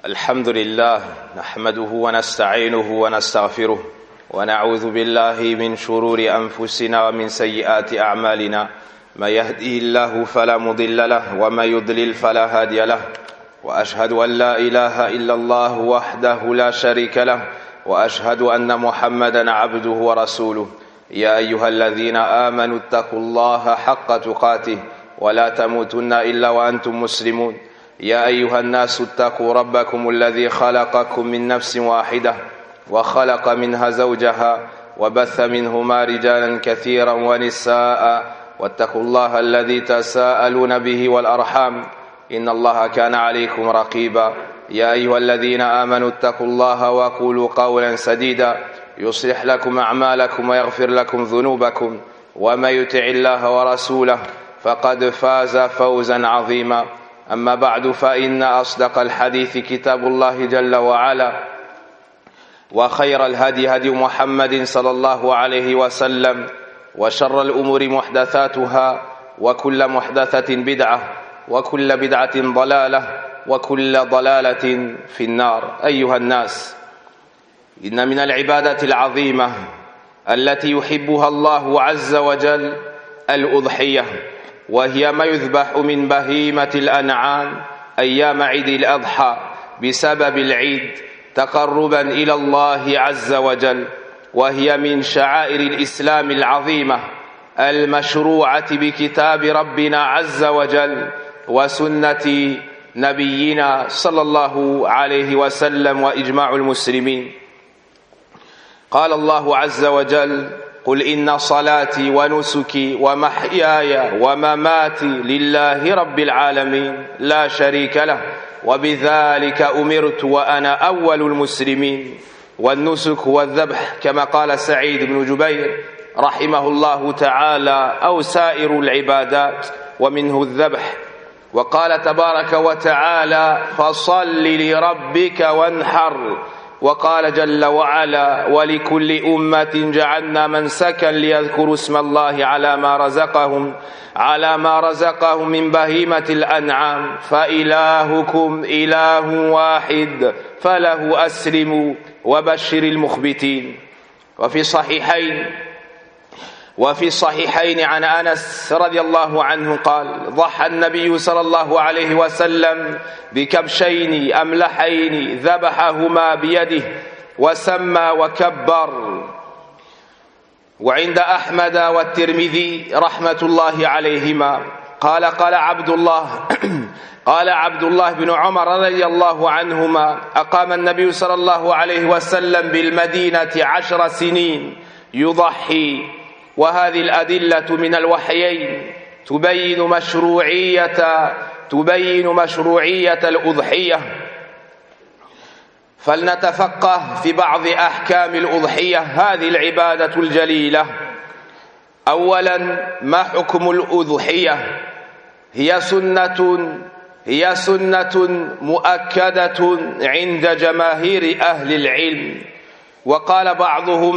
الحمد لله نحمده ونستعينه ونستغفره ونعوذ بالله من شرور أنفسنا ومن سيئات أعمالنا. من يهده الله فلا مضل له ومن يضلل فلا هادي له، وأشهد أن لا إله إلا الله وحده لا شريك له، وأشهد أن محمدا عبده ورسوله. يا أيها الذين آمنوا اتقوا الله حق تقاته ولا تموتن إلا وأنتم مسلمون. يا أيها الناس اتقوا ربكم الذي خلقكم من نفس واحدة وخلق منها زوجها وبث منهما رجالا كثيرا ونساء، واتقوا الله الذي تساءلون به والأرحام إن الله كان عليكم رقيبا. يا أيها الذين آمنوا اتقوا الله وقولوا قولا سديدا يصلح لكم أعمالكم ويغفر لكم ذنوبكم، ومن يطع الله ورسوله فقد فاز فوزا عظيما. أما بعد، فإن أصدق الحديث كتاب الله جل وعلا، وخير الهدي هدي محمد صلى الله عليه وسلم، وشر الأمور محدثاتها، وكل محدثة بدعة، وكل بدعة ضلالة، وكل ضلالة في النار. أيها الناس، إن من العبادة العظيمة التي يحبها الله عز وجل الأضحية، وهي ما يذبح من بهيمة الأنعام أيام عيد الأضحى بسبب العيد تقربا إلى الله عز وجل، وهي من شعائر الإسلام العظيمة المشروعة بكتاب ربنا عز وجل وسنة نبينا صلى الله عليه وسلم وإجماع المسلمين. قال الله عز وجل: قل إن صلاتي ونسكي ومحياي ومماتي لله رب العالمين لا شريك له وبذلك أمرت وأنا أول المسلمين. والنسك هو الذبح، كما قال سعيد بن جبير رحمه الله تعالى: أو سائر العبادات ومنه الذبح. وقال تبارك وتعالى: فصل لربك وانحر. وقال جل وعلا: ولكل أمة جعلنا منسكا ليذكروا اسم الله على ما رزقهم من بهيمة الأنعام فإلهكم إله واحد فله أسلموا وبشر المخبتين. وفي الصحيحين عن أنس رضي الله عنه قال: ضحى النبي صلى الله عليه وسلم بكبشين أملحين ذبحهما بيده وسمى وكبر. وعند أحمد والترمذي رحمة الله عليهما قال عبد الله بن عمر رضي الله عنهما: أقام النبي صلى الله عليه وسلم بالمدينة 10 سنين يضحي. وهذه الأدلة من الوحيين تبين مشروعية الأضحية. فلنتفقه في بعض أحكام الأضحية، هذه العبادة الجليلة. أولا، ما حكم الأضحية؟ هي سنة مؤكدة عند جماهير أهل العلم، وقال بعضهم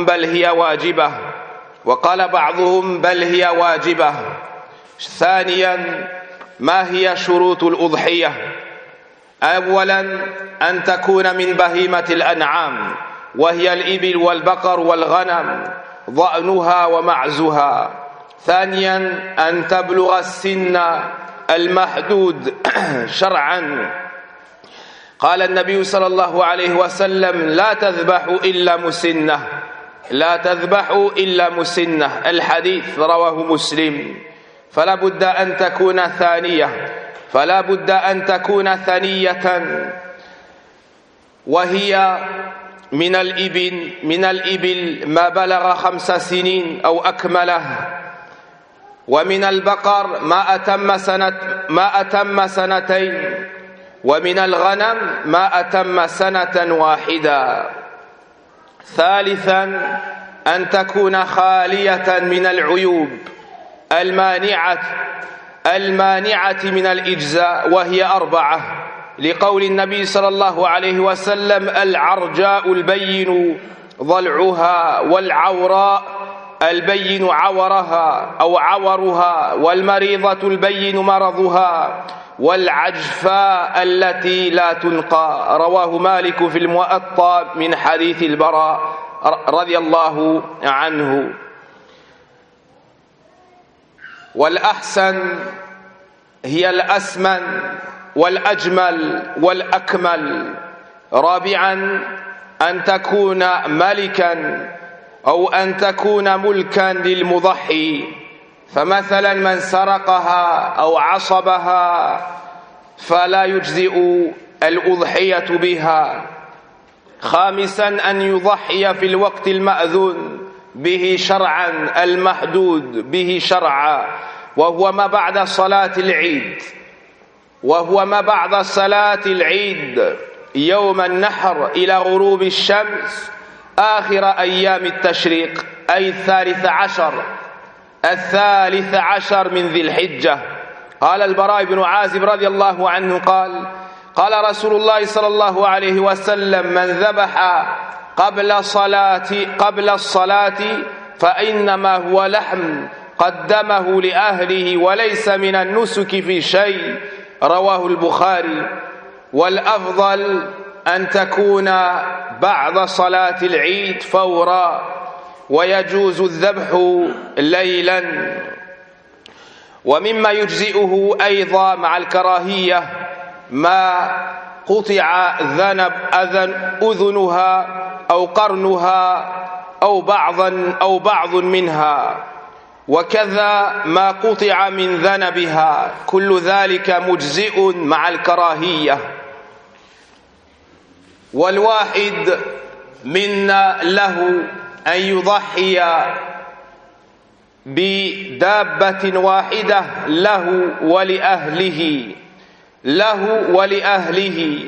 بل هي واجبة. ثانيا، ما هي شروط الأضحية؟ أولا، أن تكون من بهيمة الأنعام، وهي الإبل والبقر والغنم ضأنها ومعزها. ثانيا، أن تبلغ السن المحدود شرعا. قال النبي صلى الله عليه وسلم: لا تذبحوا إلا مسنة. الحديث رواه مسلم. فلا بد أن تكون ثنية، وهي من الإبل ما بلغ 5 سنين أو أكمله، ومن البقر ما أتم 2 ومن الغنم ما أتم 1 سنة. ثالثا، أن تكون خالية من العيوب المانعة من الإجزاء، وهي 4، لقول النبي صلى الله عليه وسلم: العرجاء البين ضلعها، والعوراء البين عورها أو عورها، والمريضة البين مرضها، والعجفاء التي لا تنقى. رواه مالك في الموطأ من حديث البراء رضي الله عنه. والأحسن هي الأسمن والأجمل والأكمل. رابعا أن تكون ملكا أو أن تكون ملكا للمضحي، فمثلا من سرقها أو عصبها فلا يجزئ الأضحية بها. خامسا أن يضحي في الوقت المأذون به شرعا، المحدود به شرعا، وهو ما بعد صلاة العيد، يوم النحر إلى غروب الشمس آخر أيام التشريق، أي الثالث عشر من ذي الحجة. قال البراء بن عازب رضي الله عنه قال رسول الله صلى الله عليه وسلم: من ذبح قبل الصلاة فإنما هو لحم قدمه لأهله وليس من النسك في شيء. رواه البخاري. والأفضل أن تكون بعد صلاة العيد فورا، ويجوز الذبح ليلا. ومما يجزئه أيضا مع الكراهية ما قطع أذنها أو قرنها أو بعض منها، وكذا ما قطع من ذنبها، كل ذلك مجزئ مع الكراهية. والواحد منا له أن يضحي بدابة واحدة له ولأهله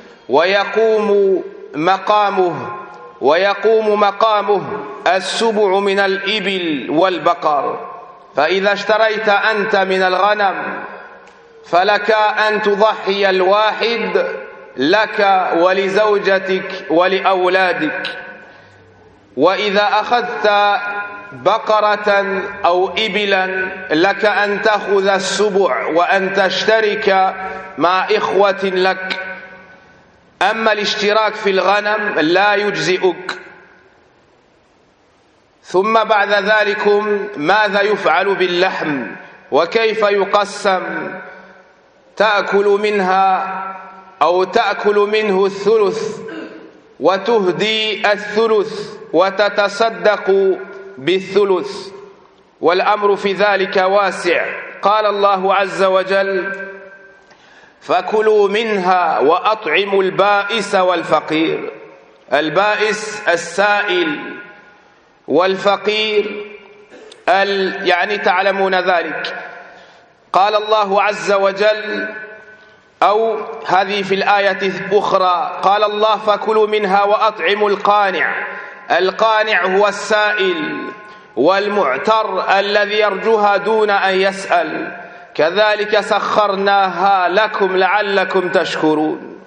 ويقوم مقامه السبع من الإبل والبقر. فإذا اشتريت أنت من الغنم فلك أن تضحي الواحد لك ولزوجتك ولأولادك. وإذا أخذت بقرة أو إبلا لك أن تأخذ السبع وأن تشترك مع إخوة لك. أما الاشتراك في الغنم لا يجزئك. ثم بعد ذلك ماذا يفعل باللحم وكيف يقسم؟ تأكل منه الثلث وتهدي الثلث وتتصدق بالثلث، والأمر في ذلك واسع. قال الله عز وجل: فكلوا منها وأطعموا البائس والفقير. البائس السائل، والفقير يعني تعلمون ذلك. قال الله عز وجل، أو هذه في الآية الأخرى، قال الله: فكلوا منها وأطعموا القانع. القانع هو السائل، والمعتر الذي يرجوها دون أن يسأل. كذلك سخرناها لكم لعلكم تشكرون.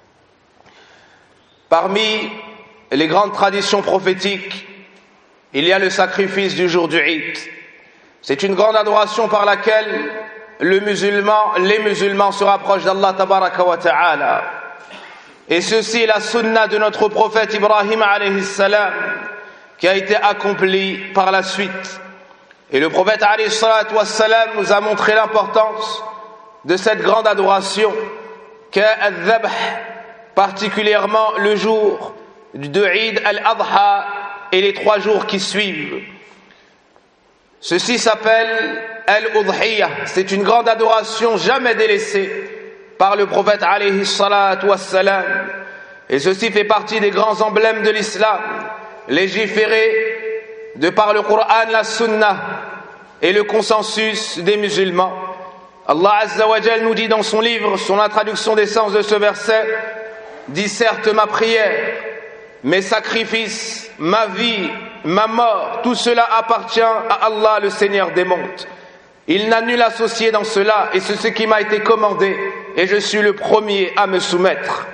Parmi les grandes traditions prophétiques, il y a le sacrifice du jour du Eid. C'est une grande adoration par laquelle les musulmans se rapprochent d'Allah tabaraka wa ta'ala. Et ceci est la sunna de notre prophète Ibrahim alayhi salam, qui a été accomplie par la suite. Et le prophète alayhi salam nous a montré l'importance de cette grande adoration qu'est al-dhabh, particulièrement le jour de Eid al-Adha et les 3 jours qui suivent. Ceci s'appelle al-Udhiyah. C'est une grande adoration jamais délaissée par le prophète alayhi salatu wassalam. Et ceci fait partie des grands emblèmes de l'islam, légiférés de par le Coran, la Sunna et le consensus des musulmans. Allah Azza wa Jal nous dit dans son livre, sur la traduction des sens de ce verset, dit: certes ma prière, mes sacrifices, ma vie, ma mort, tout cela appartient à Allah, le Seigneur des mondes. Il n'a nul associé dans cela, et c'est ce qui m'a été commandé, et je suis le premier à me soumettre.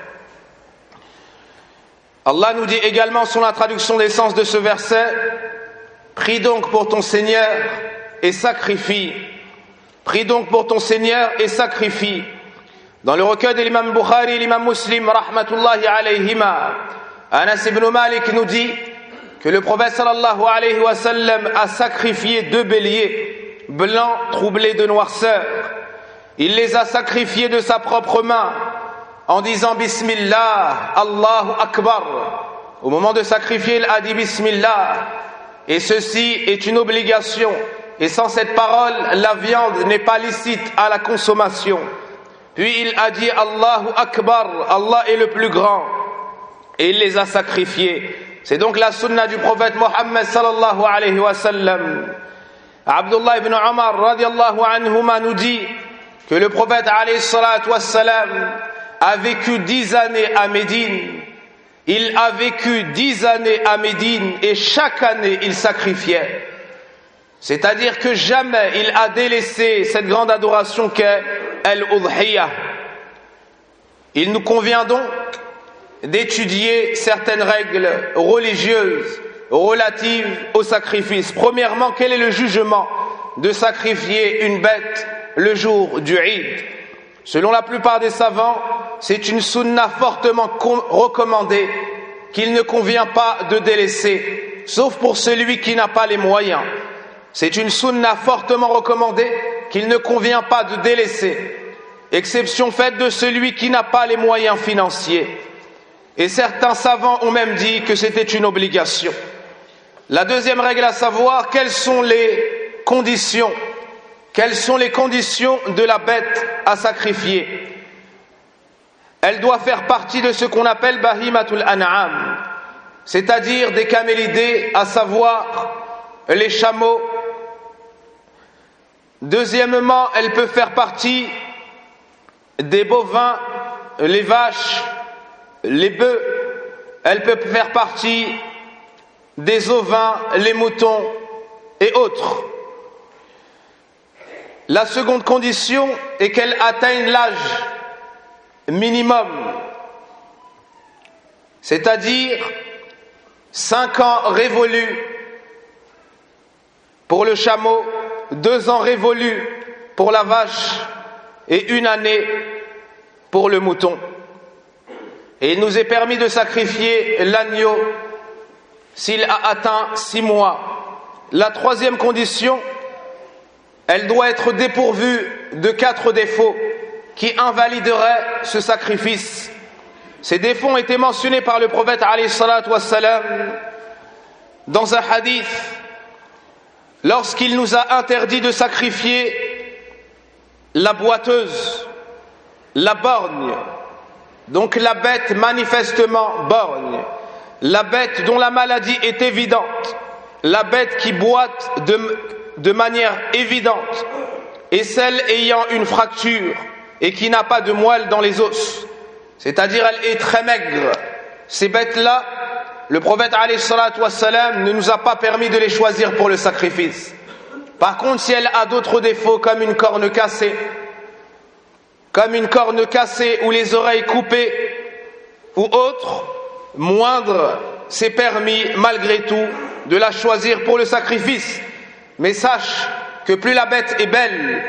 Allah nous dit également sur la traduction des sens de ce verset: prie donc pour ton Seigneur et sacrifie. Prie donc pour ton Seigneur et sacrifie. Dans le recueil de l'imam Bukhari et l'imam Muslim, rahmatullahi alayhima, Anas ibn Malik nous dit que le prophète sallallahu alayhi wa sallam a sacrifié 2 béliers blancs troublés de noirceur. Il les a sacrifiés de sa propre main en disant Bismillah, Allahu Akbar. Au moment de sacrifier, il a dit Bismillah. Et ceci est une obligation. Et sans cette parole, la viande n'est pas licite à la consommation. Puis il a dit Allahu Akbar, Allah est le plus grand. Et il les a sacrifiés. C'est donc la sunna du prophète Mohammed sallallahu alayhi wa sallam. Abdullah ibn Omar radiallahu anhuma nous dit que le prophète alayhi salatu wassalam a vécu 10 années à Médine. Il a vécu 10 années à Médine et chaque année il sacrifiait. C'est-à-dire que jamais il a délaissé cette grande adoration qu'est Al-Udhiyah. Il nous convient donc d'étudier certaines règles religieuses relatives au sacrifice. Premièrement, quel est le jugement de sacrifier une bête le jour du Eid? Selon la plupart des savants, c'est une sunna fortement recommandée qu'il ne convient pas de délaisser, sauf pour celui qui n'a pas les moyens. C'est une sunna fortement recommandée qu'il ne convient pas de délaisser, exception faite de celui qui n'a pas les moyens financiers. Et certains savants ont même dit que c'était une obligation. La deuxième règle à savoir, quelles sont les conditions de la bête à sacrifier? Elle doit faire partie de ce qu'on appelle Bahimatul An'am, c'est-à-dire des camélidés, à savoir les chameaux. Deuxièmement, elle peut faire partie des bovins, les vaches, les bœufs. Elle peut faire partie des ovins, les moutons et autres. La seconde condition est qu'elle atteigne l'âge minimum, c'est-à-dire 5 ans révolus pour le chameau, 2 ans révolus pour la vache et 1 année pour le mouton. Et il nous est permis de sacrifier l'agneau s'il a atteint 6 mois. La troisième condition, elle doit être dépourvue de 4 défauts qui invalideraient ce sacrifice. Ces défauts ont été mentionnés par le prophète alayhi salatu wassalam dans un hadith lorsqu'il nous a interdit de sacrifier la boiteuse, la borgne, donc la bête manifestement borgne, la bête dont la maladie est évidente, la bête qui boite de manière évidente, et celle ayant une fracture et qui n'a pas de moelle dans les os, c'est-à-dire elle est très maigre. Ces bêtes-là, le prophète alayhi salatu wassalam ne nous a pas permis de les choisir pour le sacrifice. Par contre, si elle a d'autres défauts comme une corne cassée ou les oreilles coupées ou autres, moindre, c'est permis malgré tout de la choisir pour le sacrifice. Mais sache que plus la bête est belle,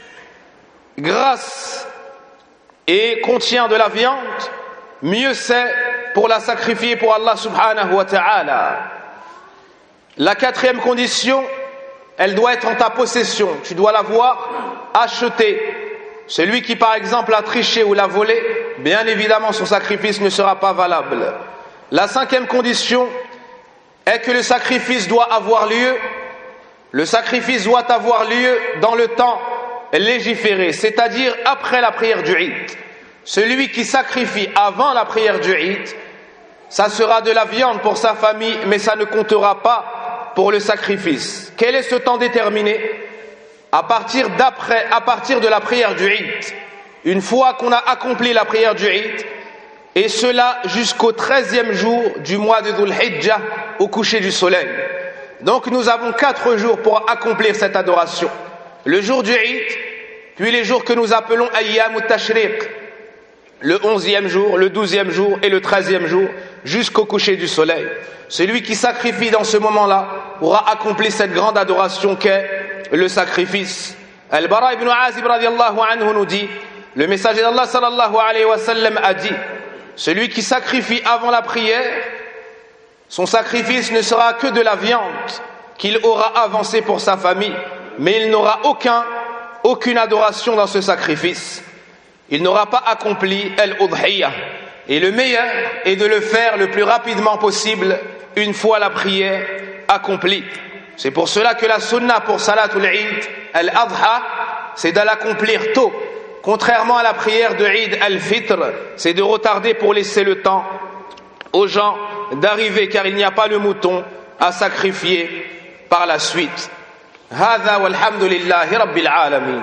grasse et contient de la viande, mieux c'est pour la sacrifier pour Allah subhanahu wa ta'ala. La 4e condition, elle doit être en ta possession. Tu dois l'avoir achetée. Celui qui par exemple a triché ou l'a volé, bien évidemment son sacrifice ne sera pas valable. La 5e condition est que le sacrifice doit avoir lieu. Le sacrifice doit avoir lieu dans le temps légiféré, c'est-à-dire après la prière du Eid. Celui qui sacrifie avant la prière du Eid, ça sera de la viande pour sa famille, mais ça ne comptera pas pour le sacrifice. Quel est ce temps déterminé? À partir de la prière du Eid. Une fois qu'on a accompli la prière du Eid, et cela jusqu'au 13e jour du mois de Dhul Hijjah, au coucher du soleil. Donc nous avons 4 jours pour accomplir cette adoration. Le jour du Eid, puis les jours que nous appelons Ayyam al-Tashriq, le 11e jour, le 12e jour et le 13e jour, jusqu'au coucher du soleil. Celui qui sacrifie dans ce moment-là aura accompli cette grande adoration qu'est le sacrifice. Al-Bara ibn Azib radiallahu anhu nous dit, le messager d'Allah sallallahu alayhi wa sallam a dit: celui qui sacrifie avant la prière, son sacrifice ne sera que de la viande qu'il aura avancée pour sa famille, mais il n'aura aucune adoration dans ce sacrifice. Il n'aura pas accompli al-udhiyah. Et le meilleur est de le faire le plus rapidement possible une fois la prière accomplie. C'est pour cela que la sunna pour Salatul Eid al-Adha, c'est de l'accomplir tôt. Contrairement à la prière de Eid al-Fitr, c'est de retarder pour laisser le temps aux gens d'arriver, car il n'y a pas le mouton à sacrifier par la suite. Hadha walhamdulillahi rabbil alamin.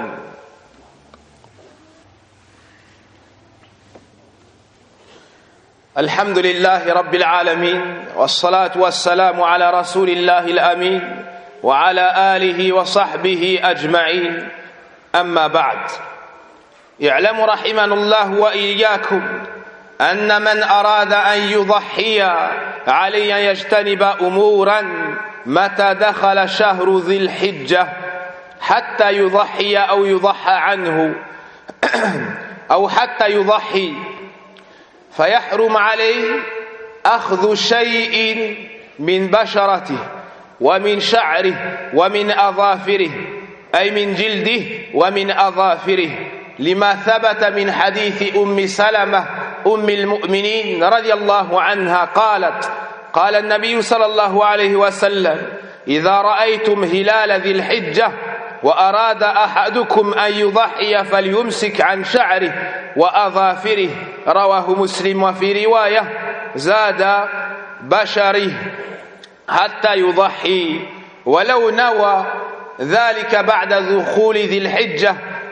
الحمد لله رب العالمين والصلاة والسلام على رسول الله الأمين وعلى آله وصحبه أجمعين أما بعد اعلموا رحمنا الله وإياكم أن من أراد أن يضحي عليه أن يجتنب أمورا متى دخل شهر ذي الحجة حتى يضحي أو يضحى عنه أو حتى يضحي فيحرم عليه أخذ شيء من بشرته ومن شعره ومن أظافره أي من جلده ومن أظافره لما ثبت من حديث أم سلمة أم المؤمنين رضي الله عنها قالت: قال النبي صلى الله عليه وسلم: إذا رأيتم هلال ذي الحجة وأراد أحدكم أن يضحي فليمسك عن شعره وأظافره رواه مسلم. وفي رواية زاد بشره حتى يضحي ولو نوى ذلك بعد دخول ذي الحجة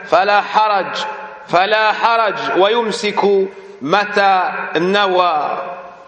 فلا حرج ويمسك متى نوى.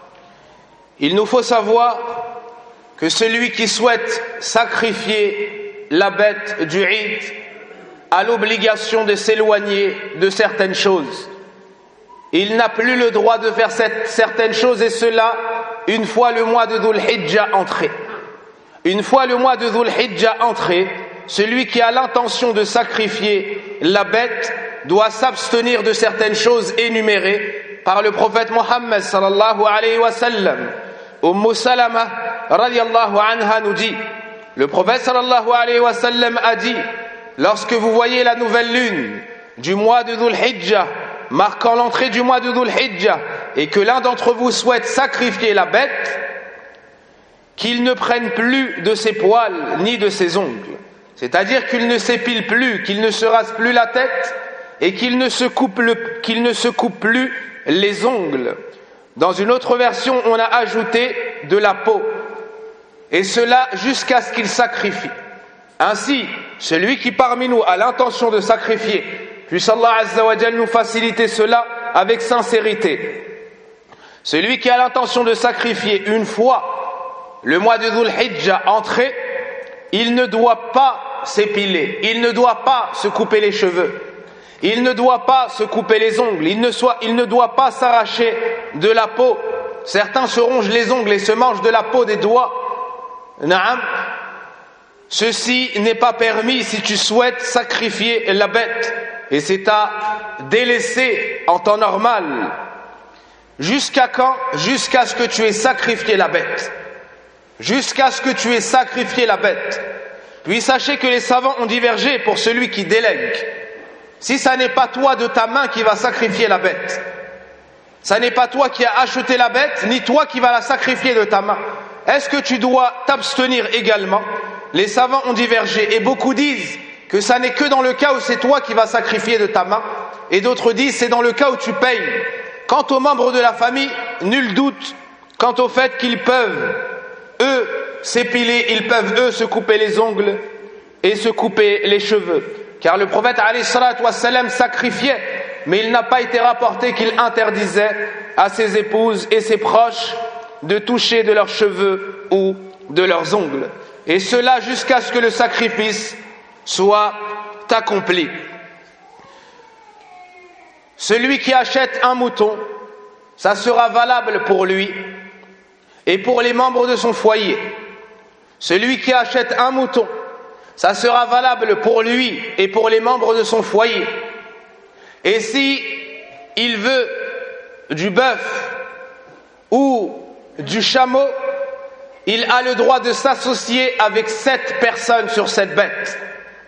Il nous faut savoir que celui qui souhaite sacrifier la bête du Eid a l'obligation de s'éloigner de certaines choses. Il n'a plus le droit de faire certaines choses, et cela une fois le mois de Dhul Hijjah entré. Une fois le mois de Dhul Hijjah entré, celui qui a l'intention de sacrifier la bête doit s'abstenir de certaines choses énumérées par le prophète Mohammed sallallahu alayhi wa sallam. Umm Salama radiyallahu anha nous dit: le prophète sallallahu alayhi wa sallam a dit: lorsque vous voyez la nouvelle lune du mois de Dhul Hijjah marquant l'entrée du mois de Dhul Hijjah et que l'un d'entre vous souhaite sacrifier la bête, qu'il ne prenne plus de ses poils ni de ses ongles, c'est-à-dire qu'il ne s'épile plus, qu'il ne se rase plus la tête et qu'il ne se coupe plus les ongles. Dans une autre version, on a ajouté de la peau, et cela jusqu'à ce qu'il sacrifie. Ainsi, celui qui parmi nous a l'intention de sacrifier, puisse Allah Azza wa Jal nous faciliter cela avec sincérité. Celui qui a l'intention de sacrifier une fois le mois de Dhul Hijjah entré, il ne doit pas s'épiler, il ne doit pas se couper les cheveux, il ne doit pas se couper les ongles, il ne doit pas s'arracher de la peau. Certains se rongent les ongles et se mangent de la peau des doigts. Naam. Ceci n'est pas permis si tu souhaites sacrifier la bête, et c'est à délaisser en temps normal. Jusqu'à quand? Jusqu'à ce que tu aies sacrifié la bête. Jusqu'à ce que tu aies sacrifié la bête. Puis sachez que les savants ont divergé pour celui qui délègue. Si ça n'est pas toi de ta main qui va sacrifier la bête, ça n'est pas toi qui as acheté la bête, ni toi qui vas la sacrifier de ta main, est-ce que tu dois t'abstenir également? Les savants ont divergé, et beaucoup disent que ça n'est que dans le cas où c'est toi qui vas sacrifier de ta main, et d'autres disent c'est dans le cas où tu payes. Quant aux membres de la famille, nul doute quant au fait qu'ils peuvent, eux, s'épiler, ils peuvent, eux, se couper les ongles et se couper les cheveux. Car le prophète alayhi salatu wassalam sacrifiait, mais il n'a pas été rapporté qu'il interdisait à ses épouses et ses proches de toucher de leurs cheveux ou de leurs ongles. Et cela jusqu'à ce que le sacrifice soit accompli. Celui qui achète un mouton, ça sera valable pour lui et pour les membres de son foyer. Celui qui achète un mouton, ça sera valable pour lui et pour les membres de son foyer. Et si il veut du bœuf ou du chameau, il a le droit de s'associer avec 7 personnes sur cette bête.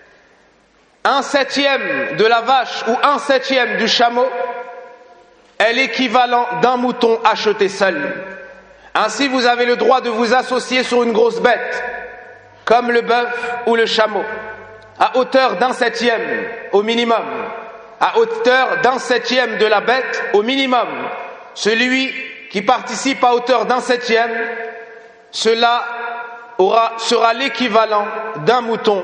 1/7 de la vache ou 1/7 du chameau est l'équivalent d'un mouton acheté seul. Ainsi, vous avez le droit de vous associer sur une grosse bête, comme le bœuf ou le chameau, à hauteur d'1/7 au minimum. À hauteur d'1/7 de la bête au minimum. Celui qui participe à hauteur d'1/7, cela sera l'équivalent d'un mouton.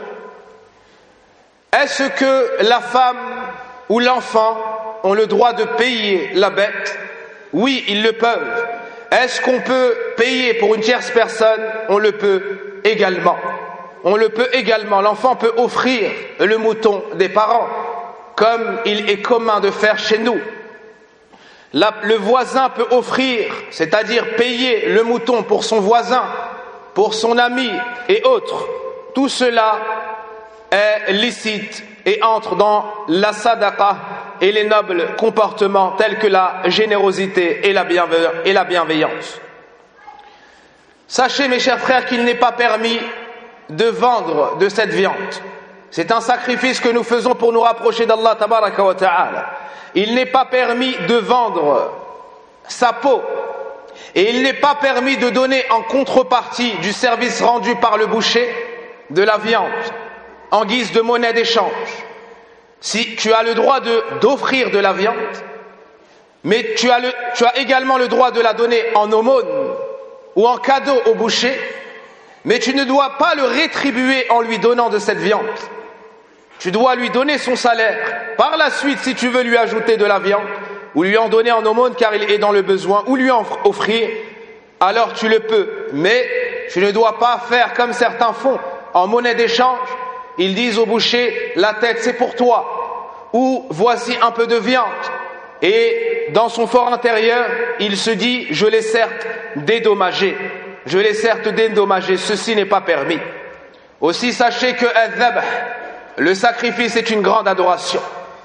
Est-ce que la femme ou l'enfant ont le droit de payer la bête? Oui, ils le peuvent. Est-ce qu'on peut payer pour une tierce personne? On le peut également. On le peut également. L'enfant peut offrir le mouton des parents, comme il est commun de faire chez nous. Le voisin peut offrir, c'est-à-dire payer le mouton pour son voisin, pour son ami et autres. Tout cela est licite et entre dans la sadaqa et les nobles comportements tels que la générosité et la bienveillance. Sachez, mes chers frères, qu'il n'est pas permis de vendre de cette viande. C'est un sacrifice que nous faisons pour nous rapprocher d'Allah tabaraka wa ta'ala. Il n'est pas permis de vendre sa peau et il n'est pas permis de donner en contrepartie du service rendu par le boucher de la viande en guise de monnaie d'échange. Si tu as le droit d'offrir de la viande, mais tu as également le droit de la donner en aumône ou en cadeau au boucher, mais tu ne dois pas le rétribuer en lui donnant de cette viande. Tu dois lui donner son salaire. Par la suite, si tu veux lui ajouter de la viande, ou lui en donner en aumône car il est dans le besoin, ou lui en offrir, alors tu le peux. Mais tu ne dois pas faire comme certains font, en monnaie d'échange. Ils disent au boucher, la tête c'est pour toi, ou voici un peu de viande. Et dans son fort intérieur, il se dit, je l'ai certes dédommagé. Je l'ai certes dédommagé, ceci n'est pas permis. Aussi sachez que al-dhabh, le sacrifice est une grande adoration.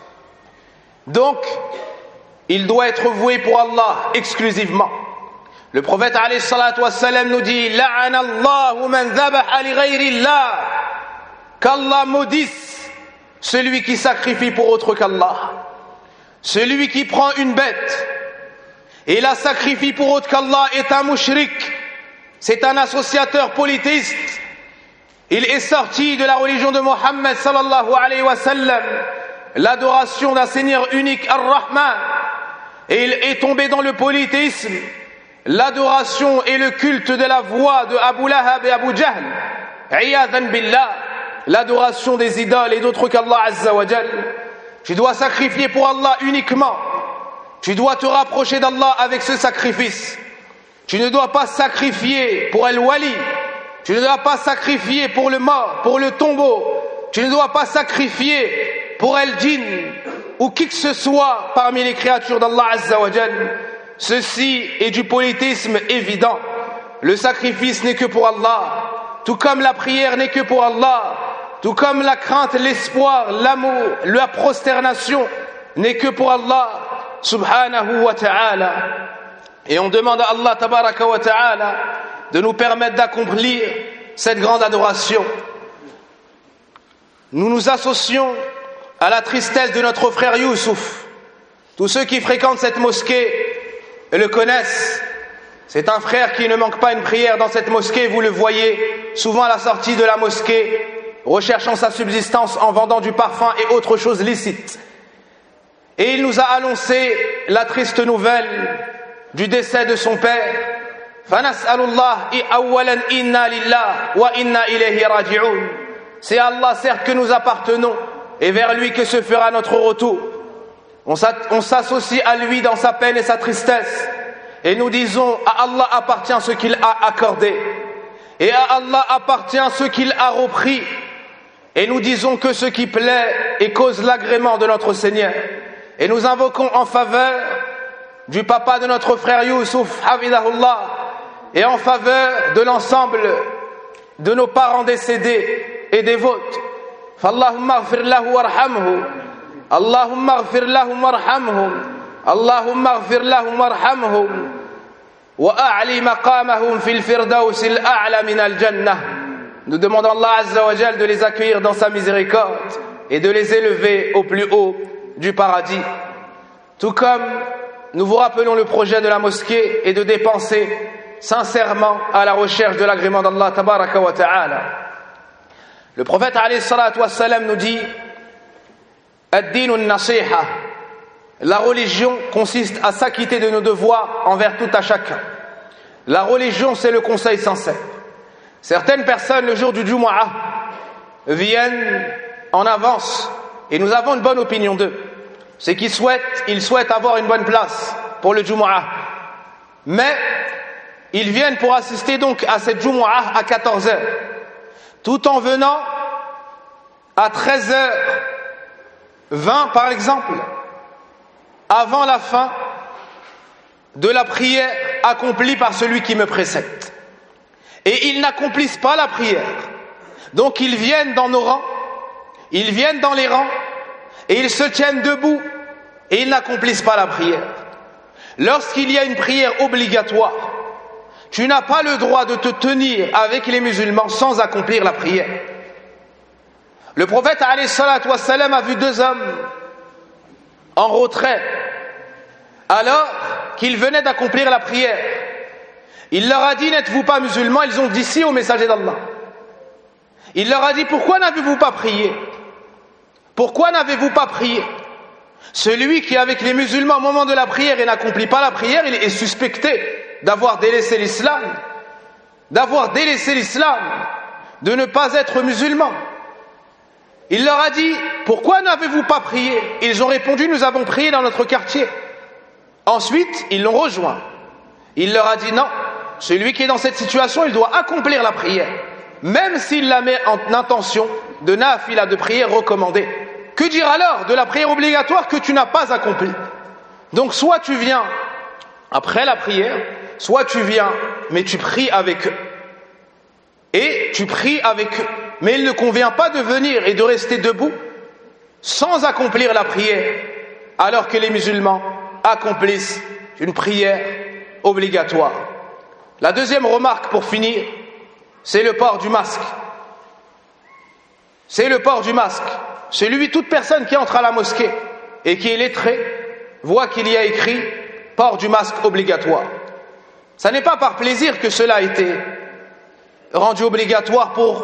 Donc, il doit être voué pour Allah exclusivement. Le prophète alayhi salatu wassalam nous dit la'ana Allahu man dhabaha li ghayri Allah, qu'Allah maudisse celui qui sacrifie pour autre qu'Allah. Celui qui prend une bête et la sacrifie pour autre qu'Allah est un mushrik, c'est un associateur polythéiste. Il est sorti de la religion de Mohammed sallallahu alayhi wa sallam, l'adoration d'un Seigneur unique, Ar-Rahman, et il est tombé dans le polythéisme, l'adoration et le culte de la voix de Abu Lahab et Abu Jahl, Iyadhan billah, l'adoration des idoles et d'autres qu'Allah Azza wa Jal. Tu dois sacrifier pour Allah uniquement. Tu dois te rapprocher d'Allah avec ce sacrifice. Tu ne dois pas sacrifier pour Al-Wali. Tu ne dois pas sacrifier pour le mort, pour le tombeau. Tu ne dois pas sacrifier pour El-Jinn ou qui que ce soit parmi les créatures d'Allah Azza wa Jal. Ceci est du polythéisme évident. Le sacrifice n'est que pour Allah, tout comme la prière n'est que pour Allah, tout comme la crainte, l'espoir, l'amour, la prosternation n'est que pour Allah subhanahu wa ta'ala. Et on demande à Allah tabaraka wa ta'ala de nous permettre d'accomplir cette grande adoration. Nous nous associons à la tristesse de notre frère Youssouf. Tous ceux qui fréquentent cette mosquée le connaissent. C'est un frère qui ne manque pas une prière dans cette mosquée, vous le voyez souvent à la sortie de la mosquée, recherchant sa subsistance en vendant du parfum et autres choses licites. Et il nous a annoncé la triste nouvelle du décès de son père. C'est à Allah certes que nous appartenons et vers lui que se fera notre retour. On s'associe à lui dans sa peine et sa tristesse et nous disons à Allah appartient ce qu'il a accordé et à Allah appartient ce qu'il a repris, et nous disons que ce qui plaît et cause l'agrément de notre Seigneur. Et nous invoquons en faveur du papa de notre frère Youssouf, Hafidahullah, et en faveur de l'ensemble de nos parents décédés et des vôtres. Fallahumma ighfir lahu warhamhu Allahumma ighfir lahum warhamhum, Allahumma ighfir lahum warhamhum, wa a'li maqamahum fil firdaus al-a'la min al-jannah. Nous demandons à Allah Azza wa Jal de les accueillir dans sa miséricorde et de les élever au plus haut du paradis. Tout comme nous vous rappelons le projet de la mosquée et de dépenser sincèrement à la recherche de l'agrément d'Allah tabaraka wa ta'ala. Le prophète alayhi salatu wa salam nous dit ad-dinu an-nasiha. La religion consiste à s'acquitter de nos devoirs envers tout à chacun. La religion, c'est le conseil sincère. Certaines personnes, le jour du Jumu'ah, viennent en avance et nous avons une bonne opinion d'eux. C'est qu'ils souhaitent avoir une bonne place pour le Jumu'ah. Mais ils viennent pour assister donc à cette Jumu'ah à 14h, tout en venant à 13h20 par exemple, avant la fin de la prière accomplie par celui qui me précède. Et ils n'accomplissent pas la prière. Donc ils viennent dans nos rangs, ils viennent dans les rangs, et ils se tiennent debout, et ils n'accomplissent pas la prière. Lorsqu'il y a une prière obligatoire, tu n'as pas le droit de te tenir avec les musulmans sans accomplir la prière. Le prophète alayhi salatu wa salam a vu deux hommes en retrait alors qu'ils venaient d'accomplir la prière. Il leur a dit, n'êtes-vous pas musulmans? Ils ont dit si au messager d'Allah. Il leur a dit, pourquoi n'avez-vous pas prié? Pourquoi n'avez-vous pas prié? Celui qui est avec les musulmans au moment de la prière et n'accomplit pas la prière, il est suspecté d'avoir délaissé l'islam, de ne pas être musulman. Il leur a dit, pourquoi n'avez-vous pas prié? Ils ont répondu, nous avons prié dans notre quartier. Ensuite, ils l'ont rejoint. Il leur a dit, non, celui qui est dans cette situation, il doit accomplir la prière, même s'il la met en intention de nafila, de prière recommandée. Que dire alors de la prière obligatoire que tu n'as pas accomplie? Donc soit tu viens après la prière, soit tu viens, mais tu pries avec eux. Et tu pries avec eux. Mais il ne convient pas de venir et de rester debout sans accomplir la prière, alors que les musulmans accomplissent une prière obligatoire. La deuxième remarque pour finir, c'est le port du masque. C'est le port du masque. Toute personne qui entre à la mosquée et qui est lettrée voit qu'il y a écrit port du masque obligatoire. Ce n'est pas par plaisir que cela a été rendu obligatoire pour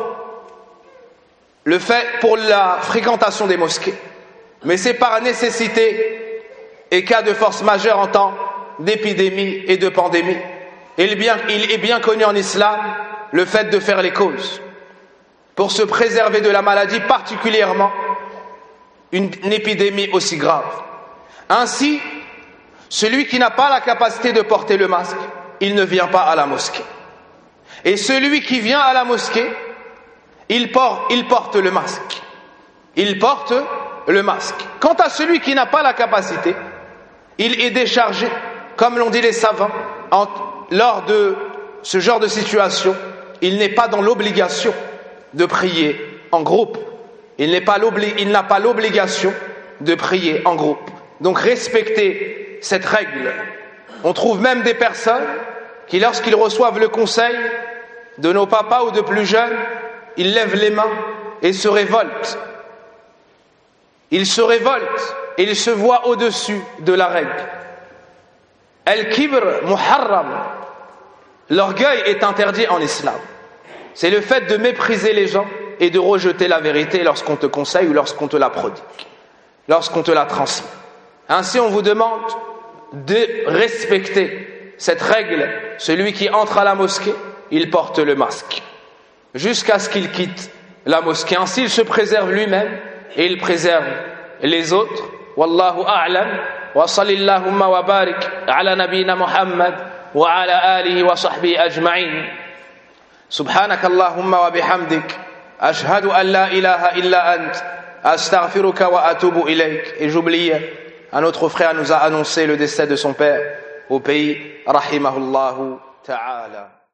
la fréquentation des mosquées, mais c'est par nécessité et cas de force majeure en temps d'épidémie et de pandémie. Il est bien connu en islam le fait de faire les causes pour se préserver de la maladie, particulièrement une épidémie aussi grave. Ainsi, celui qui n'a pas la capacité de porter le masque, il ne vient pas à la mosquée. Et celui qui vient à la mosquée, il porte le masque. Il porte le masque. Quant à celui qui n'a pas la capacité, il est déchargé, comme l'ont dit les savants, lors de ce genre de situation, il n'est pas dans l'obligation de prier en groupe. Il n'a pas l'obligation de prier en groupe. Donc respectez cette règle. On trouve même des personnes qui, lorsqu'ils reçoivent le conseil de nos papas ou de plus jeunes, ils lèvent les mains et se révoltent. Ils se révoltent et ils se voient au-dessus de la règle. Al-kibr muharram. L'orgueil est interdit en islam. C'est le fait de mépriser les gens et de rejeter la vérité lorsqu'on te conseille ou lorsqu'on te la prodigue, lorsqu'on te la transmet. Ainsi, on vous demande de respecter cette règle. Celui qui entre à la mosquée, il porte le masque jusqu'à ce qu'il quitte la mosquée. Ainsi, il se préserve lui-même et il préserve les autres. Wallahu a'lam. Wa sallallahu wa barik ala nabina Muhammad wa ala alihi wa sahbihi ajma'in. Subhanakallahumma wa bihamdik. Ashhadu an la ilaha illa ant. Astaghfiruka wa atubu ilayk. Et j'oubliais, un autre frère nous a annoncé le décès de son père au pays, rahimahullahu ta'ala.